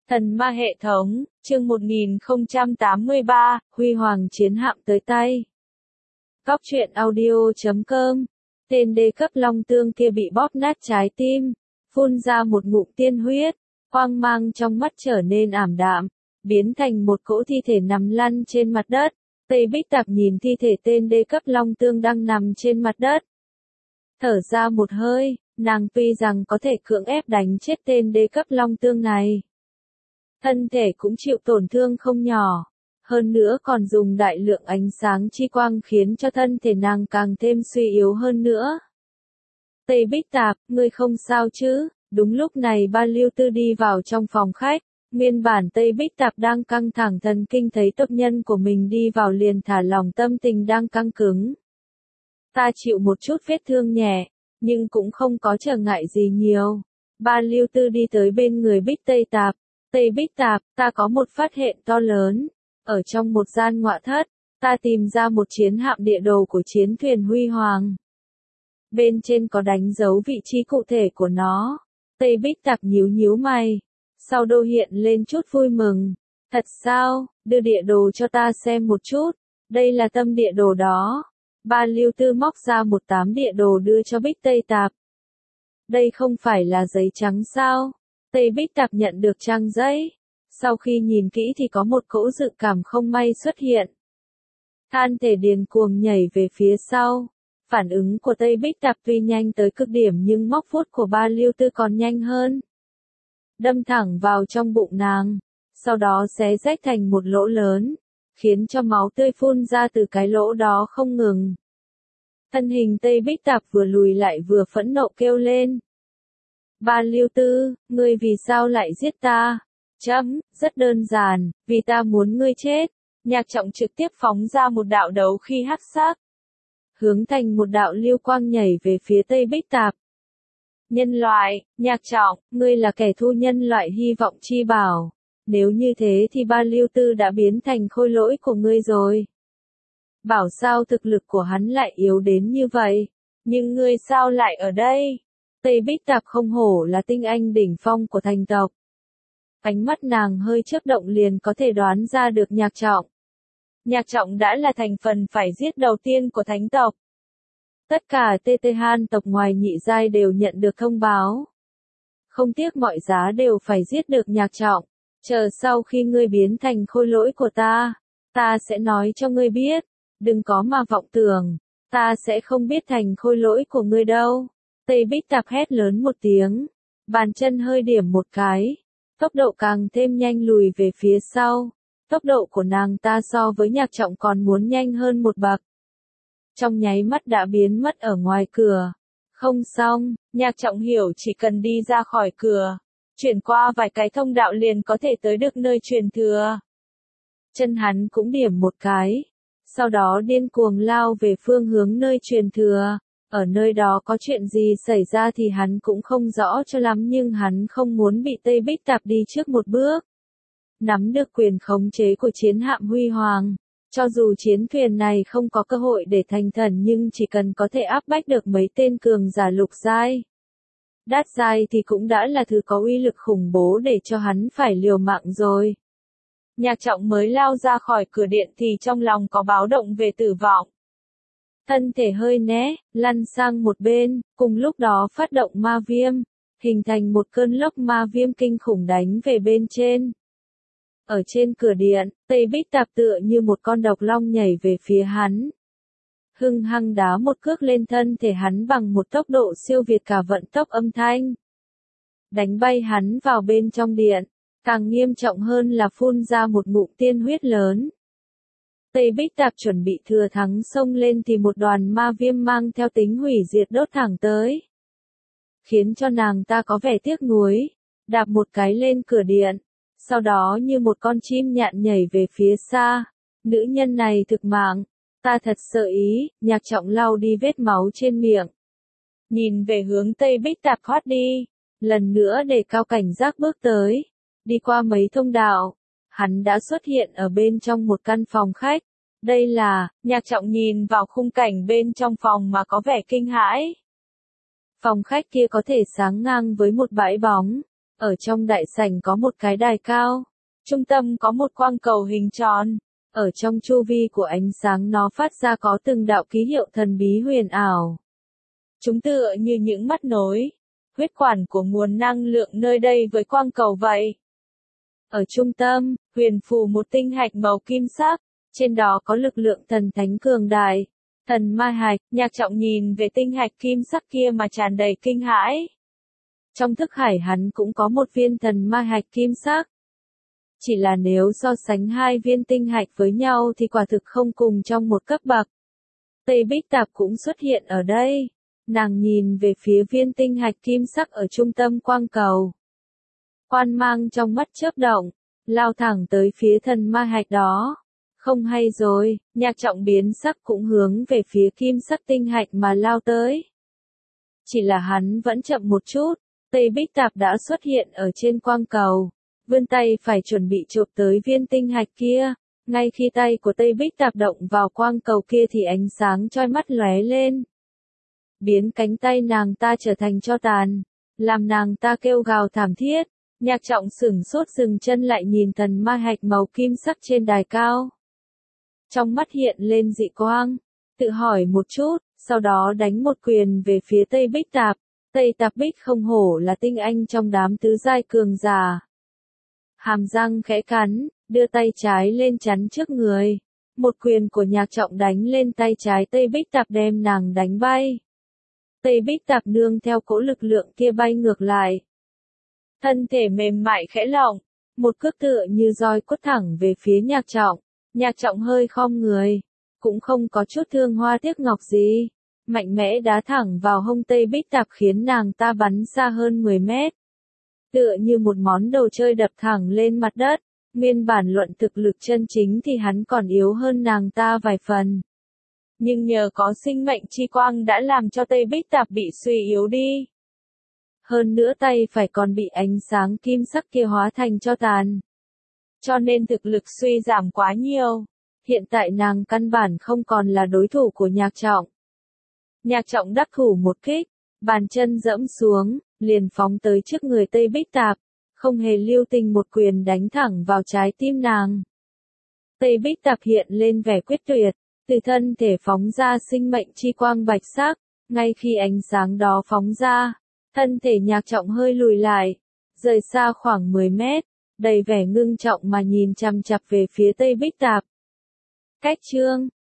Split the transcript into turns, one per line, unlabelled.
Thần ma hệ thống, chương 1083, Huy Hoàng chiến hạm tới tay. Góc truyện audio.com. Tên đê cấp long tương kia bị bóp nát trái tim, phun ra một ngụm tiên huyết, quang mang trong mắt trở nên ảm đạm, biến thành một cỗ thi thể nằm lăn trên mặt đất. Tây Bích Tạp nhìn thi thể tên đê cấp long tương đang nằm trên mặt đất. Thở ra một hơi, nàng tuy rằng có thể cưỡng ép đánh chết tên đê cấp long tương này. Thân thể cũng chịu tổn thương không nhỏ, hơn nữa còn dùng đại lượng ánh sáng chi quang khiến cho thân thể nàng càng thêm suy yếu hơn nữa. Tây Bích Tạp, ngươi không sao chứ? Đúng lúc này Ba Lưu Tư đi vào trong phòng khách, nguyên bản Tây Bích Tạp đang căng thẳng thần kinh thấy tộc nhân của mình đi vào liền thả lỏng tâm tình đang căng cứng. Ta chịu một chút vết thương nhẹ, nhưng cũng không có trở ngại gì nhiều. Ba Lưu Tư đi tới bên người Bích Tây Tạp. Tây Bích Tạp, ta có một phát hiện to lớn. Ở trong một gian ngọa thất, ta tìm ra một chiến hạm địa đồ của chiến thuyền Huy Hoàng. Bên trên có đánh dấu vị trí cụ thể của nó. Tây Bích Tạp nhíu nhíu mày. Sau đô hiện lên chút vui mừng. Thật sao, đưa địa đồ cho ta xem một chút. Đây là tâm địa đồ đó. Ba Lưu Tư móc ra một tấm địa đồ đưa cho Bích Tây Tạp. Đây không phải là giấy trắng sao? Tây Bích Tạp nhận được trang giấy. Sau khi nhìn kỹ thì có một cỗ dự cảm không may xuất hiện. Than thể điên cuồng nhảy về phía sau. Phản ứng của Tây Bích Tạp tuy nhanh tới cực điểm nhưng móc vuốt của Ba Lưu Tư còn nhanh hơn. Đâm thẳng vào trong bụng nàng. Sau đó xé rách thành một lỗ lớn. Khiến cho máu tươi phun ra từ cái lỗ đó không ngừng. Thân hình Tây Bích Tạp vừa lùi lại vừa phẫn nộ kêu lên. Ba Lưu Tư, ngươi vì sao lại giết ta? Rất đơn giản, vì ta muốn ngươi chết. Nhạc Trọng trực tiếp phóng ra một đạo đấu khí hắc sắc. Hướng thành một đạo lưu quang nhảy về phía Tây Bích Tạp. Nhân loại, Nhạc Trọng, ngươi là kẻ thù nhân loại hy vọng chi bảo. Nếu như thế thì Ba Lưu Tư đã biến thành khôi lỗi của ngươi rồi. Bảo sao thực lực của hắn lại yếu đến như vậy? Nhưng ngươi sao lại ở đây? Tây Bích Tạp không hổ là tinh anh đỉnh phong của thành tộc. Ánh mắt nàng hơi chớp động liền có thể đoán ra được Nhạc Trọng. Nhạc Trọng đã là thành phần phải giết đầu tiên của thánh tộc. Tất cả TT Han tộc ngoài nhị giai đều nhận được thông báo. Không tiếc mọi giá đều phải giết được Nhạc Trọng. Chờ sau khi ngươi biến thành khôi lỗi của ta sẽ nói cho ngươi biết. Đừng có mà vọng tưởng, ta sẽ không biết thành khôi lỗi của ngươi đâu. Tây Bích Tạp hét lớn một tiếng, bàn chân hơi điểm một cái, tốc độ càng thêm nhanh lùi về phía sau. Tốc độ của nàng ta so với Nhạc Trọng còn muốn nhanh hơn một bậc. Trong nháy mắt đã biến mất ở ngoài cửa. Không xong, Nhạc Trọng hiểu chỉ cần đi ra khỏi cửa, chuyển qua vài cái thông đạo liền có thể tới được nơi truyền thừa. Chân hắn cũng điểm một cái, sau đó điên cuồng lao về phương hướng nơi truyền thừa. Ở nơi đó có chuyện gì xảy ra thì hắn cũng không rõ cho lắm nhưng hắn không muốn bị Tây Bích Tạp đi trước một bước. Nắm được quyền khống chế của chiến hạm Huy Hoàng, cho dù chiến thuyền này không có cơ hội để thành thần nhưng chỉ cần có thể áp bách được mấy tên cường giả lục giai, đát giai thì cũng đã là thứ có uy lực khủng bố để cho hắn phải liều mạng rồi. Nhạc Trọng mới lao ra khỏi cửa điện thì trong lòng có báo động về tử vong. Thân thể hơi né, lăn sang một bên, cùng lúc đó phát động ma viêm, hình thành một cơn lốc ma viêm kinh khủng đánh về bên trên. Ở trên cửa điện, Tây Bích Tạp tựa như một con độc long nhảy về phía hắn. Hung hăng đá một cước lên thân thể hắn bằng một tốc độ siêu việt cả vận tốc âm thanh. Đánh bay hắn vào bên trong điện, càng nghiêm trọng hơn là phun ra một ngụm tiên huyết lớn. Tây Bích Tạp chuẩn bị thừa thắng xông lên thì một đoàn ma viêm mang theo tính hủy diệt đốt thẳng tới. Khiến cho nàng ta có vẻ tiếc nuối, đạp một cái lên cửa điện, sau đó như một con chim nhạn nhảy về phía xa. Nữ nhân này thực mạng, ta thật sợ ý. Nhạc Trọng lau đi vết máu trên miệng. Nhìn về hướng Tây Bích Tạp thoát đi, lần nữa để cao cảnh giác bước tới. Đi qua mấy thông đạo, hắn đã xuất hiện ở bên trong một căn phòng khách. Đây là, Nhạc Trọng nhìn vào khung cảnh bên trong phòng mà có vẻ kinh hãi. Phòng khách kia có thể sáng ngang với một bãi bóng. Ở trong đại sảnh có một cái đài cao, trung tâm có một quang cầu hình tròn, ở trong chu vi của ánh sáng nó phát ra có từng đạo ký hiệu thần bí huyền ảo. Chúng tựa như những mắt nối, huyết quản của nguồn năng lượng nơi đây với quang cầu vậy. Ở trung tâm, huyền phù một tinh hạch màu kim sắc, trên đó có lực lượng thần thánh cường đại. Thần ma hạch, Nhạc Trọng nhìn về tinh hạch kim sắc kia mà tràn đầy kinh hãi. Trong thức hải hắn cũng có một viên thần ma hạch kim sắc. Chỉ là nếu so sánh hai viên tinh hạch với nhau thì quả thực không cùng trong một cấp bậc. Tây Bích Tạp cũng xuất hiện ở đây. Nàng nhìn về phía viên tinh hạch kim sắc ở trung tâm quang cầu. Quan mang trong mắt chớp động, lao thẳng tới phía thần ma hạch đó. Không hay rồi, Nhạc Trọng biến sắc cũng hướng về phía kim sắc tinh hạch mà lao tới. Chỉ là hắn vẫn chậm một chút, Tây Bích Tạp đã xuất hiện ở trên quang cầu, vươn tay phải chuẩn bị chộp tới viên tinh hạch kia. Ngay khi tay của Tây Bích Tạp động vào quang cầu kia thì ánh sáng chói mắt lóe lên. Biến cánh tay nàng ta trở thành tro tàn, làm nàng ta kêu gào thảm thiết. Nhạc Trọng sửng sốt dừng chân lại nhìn thần ma hạch màu kim sắc trên đài cao. Trong mắt hiện lên dị quang, tự hỏi một chút, sau đó đánh một quyền về phía Tây Bích Tạp. Tây Tạp Bích không hổ là tinh anh trong đám tứ giai cường giả. Hàm răng khẽ cắn, đưa tay trái lên chắn trước người. Một quyền của Nhạc Trọng đánh lên tay trái Tây Bích Tạp đem nàng đánh bay. Tây Bích Tạp nương theo cỗ lực lượng kia bay ngược lại. Thân thể mềm mại khẽ lỏng, một cước tựa như roi quất thẳng về phía Nhạc Trọng. Nhạc Trọng hơi khom người, cũng không có chút thương hoa tiếc ngọc gì. Mạnh mẽ đá thẳng vào hông Tây Bích Tạp khiến nàng ta bắn xa hơn 10 mét. Tựa như một món đồ chơi đập thẳng lên mặt đất, nguyên bản luận thực lực chân chính thì hắn còn yếu hơn nàng ta vài phần. Nhưng nhờ có sinh mệnh chi quang đã làm cho Tây Bích Tạp bị suy yếu đi. Hơn nữa tay phải còn bị ánh sáng kim sắc kia hóa thành tro tàn. Cho nên thực lực suy giảm quá nhiều. Hiện tại nàng căn bản không còn là đối thủ của Nhạc Trọng. Nhạc Trọng đắc thủ một kích, bàn chân dẫm xuống, liền phóng tới trước người Tây Bích Tạp, không hề lưu tình một quyền đánh thẳng vào trái tim nàng. Tây Bích Tạp hiện lên vẻ quyết tuyệt, từ thân thể phóng ra sinh mệnh chi quang bạch sắc, ngay khi ánh sáng đó phóng ra, thân thể Nhạc Trọng hơi lùi lại, rời xa khoảng 10 mét, đầy vẻ ngưng trọng mà nhìn chằm chằm về phía Tây Bích Tạp. Cách chương